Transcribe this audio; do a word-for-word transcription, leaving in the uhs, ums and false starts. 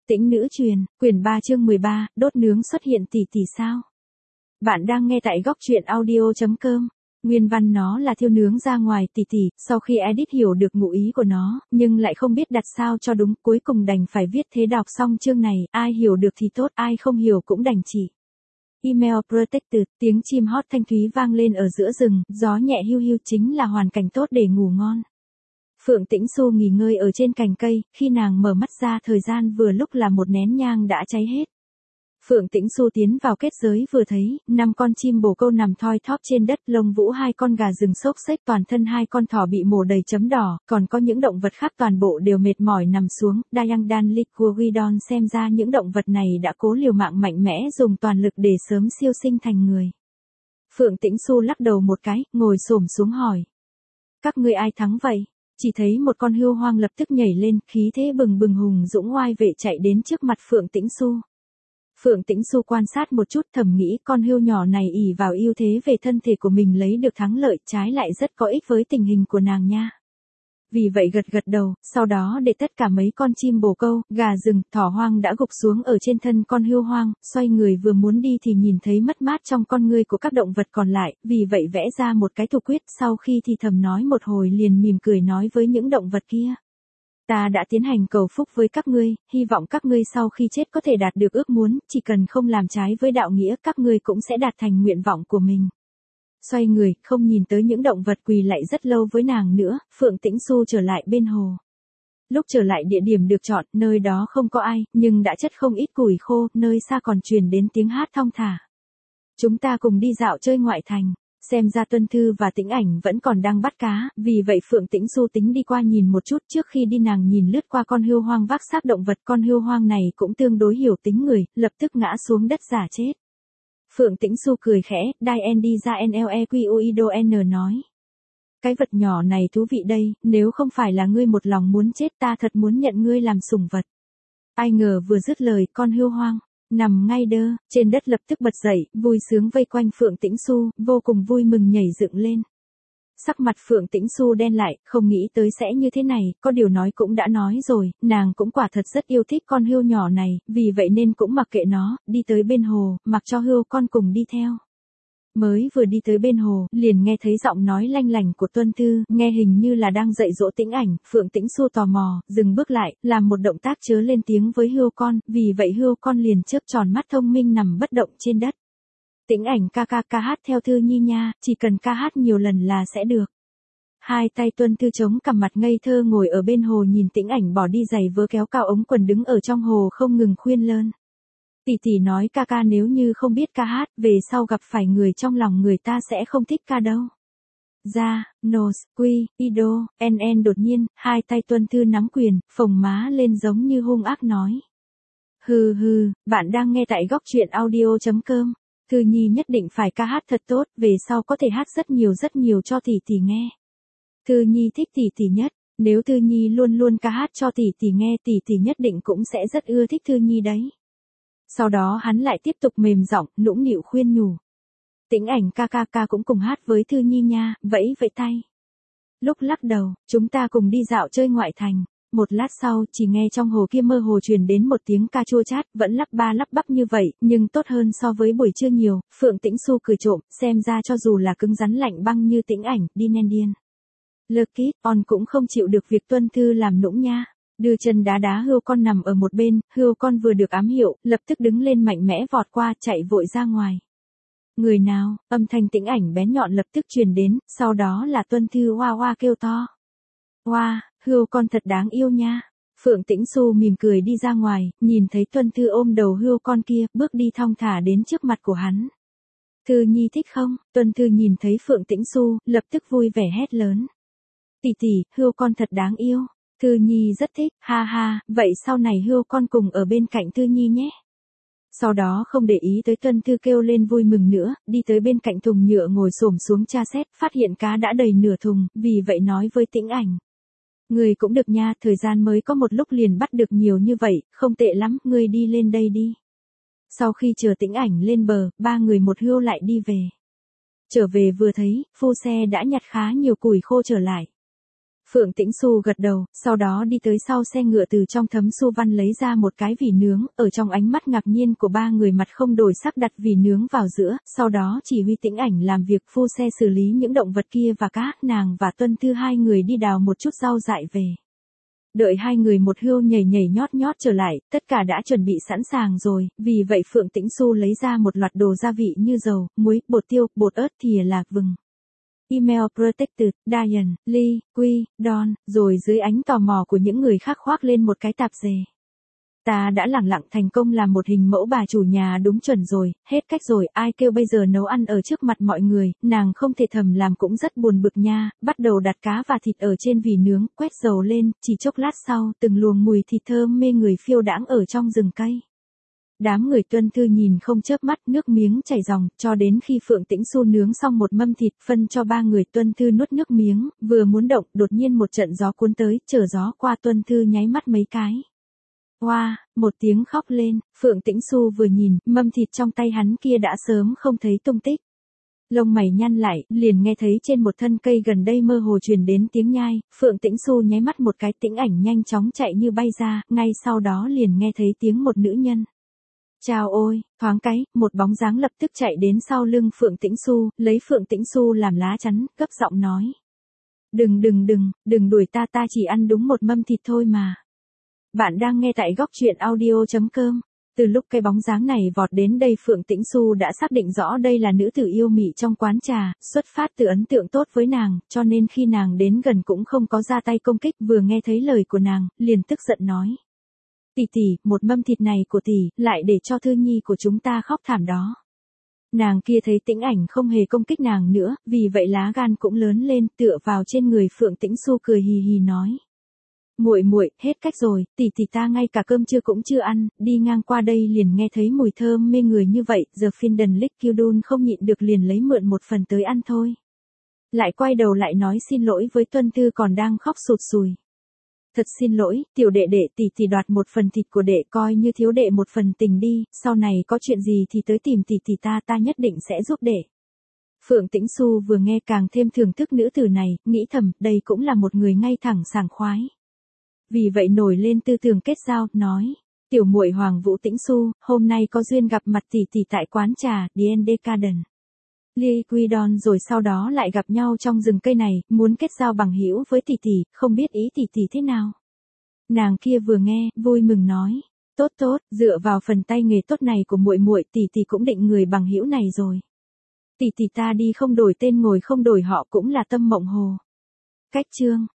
Tĩnh nữ truyền, quyển ba chương mười ba, đốt nướng xuất hiện tỷ tỷ sao? Bạn đang nghe tại góc truyện audio chấm com. Nguyên văn nó là thiêu nướng ra ngoài tỷ tỷ, sau khi edit hiểu được ngụ ý của nó, nhưng lại không biết đặt sao cho đúng, cuối cùng đành phải viết thế. Đọc xong chương này, ai hiểu được thì tốt, ai không hiểu cũng đành chỉ. Email protected, tiếng chim hót thanh thúy vang lên ở giữa rừng, gió nhẹ hiu hiu chính là hoàn cảnh tốt để ngủ ngon. Phượng Tĩnh Xu nghỉ ngơi ở trên cành cây, khi nàng mở mắt ra thời gian vừa lúc là một nén nhang đã cháy hết. Phượng Tĩnh Xu tiến vào kết giới vừa thấy, năm con chim bồ câu nằm thoi thóp trên đất, lông vũ hai con gà rừng xốc xếch, toàn thân hai con thỏ bị mổ đầy chấm đỏ, còn có những động vật khác toàn bộ đều mệt mỏi nằm xuống. Dayang Dan Liquidon xem ra những động vật này đã cố liều mạng mạnh mẽ dùng toàn lực để sớm siêu sinh thành người. Phượng Tĩnh Xu lắc đầu một cái, ngồi xổm xuống hỏi. Các ngươi ai thắng vậy? Chỉ thấy một con hươu hoang lập tức nhảy lên, khí thế bừng bừng hùng dũng oai vệ chạy đến trước mặt Phượng Tĩnh Xu. Phượng Tĩnh Xu quan sát một chút thầm nghĩ con hươu nhỏ này ỷ vào ưu thế về thân thể của mình lấy được thắng lợi, trái lại rất có ích với tình hình của nàng nha. Vì vậy gật gật đầu, sau đó để tất cả mấy con chim bồ câu, gà rừng, thỏ hoang đã gục xuống ở trên thân con hươu hoang, xoay người vừa muốn đi thì nhìn thấy mất mát trong con ngươi của các động vật còn lại, vì vậy vẽ ra một cái thủ quyết, sau khi thì thầm nói một hồi liền mỉm cười nói với những động vật kia. Ta đã tiến hành cầu phúc với các ngươi, hy vọng các ngươi sau khi chết có thể đạt được ước muốn, chỉ cần không làm trái với đạo nghĩa các ngươi cũng sẽ đạt thành nguyện vọng của mình. Xoay người, không nhìn tới những động vật quỳ lạy rất lâu với nàng nữa, Phượng Tĩnh Xu trở lại bên hồ. Lúc trở lại địa điểm được chọn, nơi đó không có ai, nhưng đã chất không ít củi khô, nơi xa còn truyền đến tiếng hát thong thả. Chúng ta cùng đi dạo chơi ngoại thành. Xem ra Tuân Thư và Tĩnh Ảnh vẫn còn đang bắt cá, vì vậy Phượng Tĩnh Xu tính đi qua nhìn một chút. Trước khi đi nàng nhìn lướt qua con hươu hoang vác xác động vật, con hươu hoang này cũng tương đối hiểu tính người, lập tức ngã xuống đất giả chết. Phượng Tĩnh Xu cười khẽ, Dai En đi ra Nlequido N nói. Cái vật nhỏ này thú vị đây, nếu không phải là ngươi một lòng muốn chết ta thật muốn nhận ngươi làm sủng vật. Ai ngờ vừa dứt lời, con hươu hoang nằm ngay đơ, trên đất lập tức bật dậy, vui sướng vây quanh Phượng Tĩnh Xu, vô cùng vui mừng nhảy dựng lên. Sắc mặt Phượng Tĩnh Xu đen lại, không nghĩ tới sẽ như thế này, có điều nói cũng đã nói rồi, nàng cũng quả thật rất yêu thích con hươu nhỏ này, vì vậy nên cũng mặc kệ nó, đi tới bên hồ, mặc cho hươu con cùng đi theo. Mới vừa đi tới bên hồ, liền nghe thấy giọng nói lanh lành của Tuân Thư, nghe hình như là đang dạy dỗ Tĩnh Ảnh. Phượng Tĩnh Xu tò mò, dừng bước lại, làm một động tác chớ lên tiếng với hươu con, vì vậy hươu con liền chớp tròn mắt thông minh nằm bất động trên đất. Tĩnh Ảnh ca ca ca hát theo Thư Nhi nha, chỉ cần ca hát nhiều lần là sẽ được. Hai tay Tuân Thư chống cằm mặt ngây thơ ngồi ở bên hồ nhìn Tĩnh Ảnh bỏ đi giày vớ kéo cao ống quần đứng ở trong hồ không ngừng khuyên lơn. Tỷ tỷ nói ca ca nếu như không biết ca hát, về sau gặp phải người trong lòng người ta sẽ không thích ca đâu. Ra, Nos, Quy, Ido, en en đột nhiên, hai tay Tuân Thư nắm quyền, phồng má lên giống như hung ác nói. Hừ hừ, bạn đang nghe tại góc truyện audio chấm com. Thư Nhi nhất định phải ca hát thật tốt, về sau có thể hát rất nhiều rất nhiều cho tỷ tỷ nghe. Thư Nhi thích tỷ tỷ nhất, nếu Thư Nhi luôn luôn ca hát cho tỷ tỷ nghe tỷ tỷ nhất định cũng sẽ rất ưa thích Thư Nhi đấy. Sau đó hắn lại tiếp tục mềm giọng, nũng nịu khuyên nhủ. Tĩnh Ảnh ca ca ca cũng cùng hát với Thư Nhi nha, vẫy vẫy tay. Lúc lắc đầu, chúng ta cùng đi dạo chơi ngoại thành. Một lát sau, chỉ nghe trong hồ kia mơ hồ truyền đến một tiếng ca chua chát, vẫn lắp ba lắp bắp như vậy, nhưng tốt hơn so với buổi trưa nhiều. Phượng Tĩnh Xu cười trộm, xem ra cho dù là cứng rắn lạnh băng như Tĩnh Ảnh, đi nen điên. Lơ kít, on cũng không chịu được việc Tuân Thư làm nũng nha. Đưa chân đá đá hươu con nằm ở một bên, hươu con vừa được ám hiệu, lập tức đứng lên mạnh mẽ vọt qua, chạy vội ra ngoài. Người nào, âm thanh Tĩnh Ảnh bén nhọn lập tức truyền đến, sau đó là Tuân Thư hoa hoa kêu to. Hoa, hươu con thật đáng yêu nha. Phượng Tĩnh Xu mỉm cười đi ra ngoài, nhìn thấy Tuân Thư ôm đầu hươu con kia, bước đi thong thả đến trước mặt của hắn. Thư Nhi thích không? Tuân Thư nhìn thấy Phượng Tĩnh Xu, lập tức vui vẻ hét lớn. Tỷ tỷ, hươu con thật đáng yêu. Thư Nhi rất thích, ha ha, vậy sau này hươu con cùng ở bên cạnh Thư Nhi nhé. Sau đó không để ý tới Tuân Thư kêu lên vui mừng nữa, đi tới bên cạnh thùng nhựa ngồi xổm xuống tra xét, phát hiện cá đã đầy nửa thùng, vì vậy nói với Tĩnh Ảnh. Người cũng được nha, thời gian mới có một lúc liền bắt được nhiều như vậy, không tệ lắm, ngươi đi lên đây đi. Sau khi chờ Tĩnh Ảnh lên bờ, ba người một hươu lại đi về. Trở về vừa thấy, phu xe đã nhặt khá nhiều củi khô trở lại. Phượng Tĩnh Xu gật đầu, sau đó đi tới sau xe ngựa từ trong thấm su văn lấy ra một cái vỉ nướng, ở trong ánh mắt ngạc nhiên của ba người mặt không đổi sắc đặt vỉ nướng vào giữa, sau đó chỉ huy Tĩnh Ảnh làm việc phu xe xử lý những động vật kia và cá, nàng và Tuân Thư hai người đi đào một chút rau dại về. Đợi hai người một hươu nhảy nhảy nhót nhót trở lại, tất cả đã chuẩn bị sẵn sàng rồi, vì vậy Phượng Tĩnh Xu lấy ra một loạt đồ gia vị như dầu, muối, bột tiêu, bột ớt, thìa lạc vừng. Email Protected, Diane, Lee, Quy, Don, rồi dưới ánh tò mò của những người khác khoác lên một cái tạp dề. Ta đã lẳng lặng thành công làm một hình mẫu bà chủ nhà đúng chuẩn rồi, hết cách rồi, ai kêu bây giờ nấu ăn ở trước mặt mọi người, nàng không thể thầm làm cũng rất buồn bực nha, bắt đầu đặt cá và thịt ở trên vỉ nướng, quét dầu lên, chỉ chốc lát sau, từng luồng mùi thịt thơm mê người phiêu đãng ở trong rừng cây. Đám người Tuân Thư nhìn không chớp mắt, nước miếng chảy ròng, cho đến khi Phượng Tĩnh Xu nướng xong một mâm thịt phân cho ba người. Tuân Thư nuốt nước miếng, vừa muốn động, đột nhiên một trận gió cuốn tới, chở gió qua. Tuân Thư nháy mắt mấy cái. Oa, wow, một tiếng khóc lên, Phượng Tĩnh Xu vừa nhìn, mâm thịt trong tay hắn kia đã sớm không thấy tung tích. Lông mày nhăn lại, liền nghe thấy trên một thân cây gần đây mơ hồ truyền đến tiếng nhai, Phượng Tĩnh Xu nháy mắt một cái, Tĩnh Ảnh nhanh chóng chạy như bay ra, ngay sau đó liền nghe thấy tiếng một nữ nhân. Chào ôi, thoáng cái, một bóng dáng lập tức chạy đến sau lưng Phượng Tĩnh Xu, lấy Phượng Tĩnh Xu làm lá chắn, gấp giọng nói. Đừng đừng đừng, đừng đuổi ta, ta chỉ ăn đúng một mâm thịt thôi mà. Bạn đang nghe tại góc truyện audio chấm com. Từ lúc cái bóng dáng này vọt đến đây Phượng Tĩnh Xu đã xác định rõ đây là nữ tử yêu mị trong quán trà, xuất phát từ ấn tượng tốt với nàng, cho nên khi nàng đến gần cũng không có ra tay công kích, vừa nghe thấy lời của nàng, liền tức giận nói. Tỷ tỷ, một mâm thịt này của tỷ, lại để cho Thư Nhi của chúng ta khóc thảm đó. Nàng kia thấy Tĩnh Ảnh không hề công kích nàng nữa, vì vậy lá gan cũng lớn lên, tựa vào trên người Phượng Tĩnh Xu cười hì hì nói. Muội muội, hết cách rồi, tỷ tỷ ta ngay cả cơm trưa cũng chưa ăn, đi ngang qua đây liền nghe thấy mùi thơm mê người như vậy, giờ Finden Lickildun không nhịn được liền lấy mượn một phần tới ăn thôi. Lại quay đầu lại nói xin lỗi với Tuân Thư còn đang khóc sụt sùi. Thật xin lỗi, tiểu đệ đệ, tỷ tỷ đoạt một phần thịt của đệ, coi như thiếu đệ một phần tình đi, sau này có chuyện gì thì tới tìm tỷ tỷ ta, ta nhất định sẽ giúp đệ. Phượng Tĩnh Xu vừa nghe càng thêm thưởng thức nữ tử này, nghĩ thầm, đây cũng là một người ngay thẳng sảng khoái. Vì vậy nổi lên tư tưởng kết giao, nói, tiểu muội Hoàng Vũ Tĩnh Xu, hôm nay có duyên gặp mặt tỷ tỷ tại quán trà, Dien Decadent. Lee Quy Don, rồi sau đó lại gặp nhau trong rừng cây này, muốn kết giao bằng hữu với tỷ tỷ, không biết ý tỷ tỷ thế nào. Nàng kia vừa nghe, vui mừng nói, tốt tốt, dựa vào phần tay nghề tốt này của muội muội, tỷ tỷ cũng định người bằng hữu này rồi. Tỷ tỷ ta đi không đổi tên ngồi không đổi họ cũng là tâm mộng hồ. Cách chương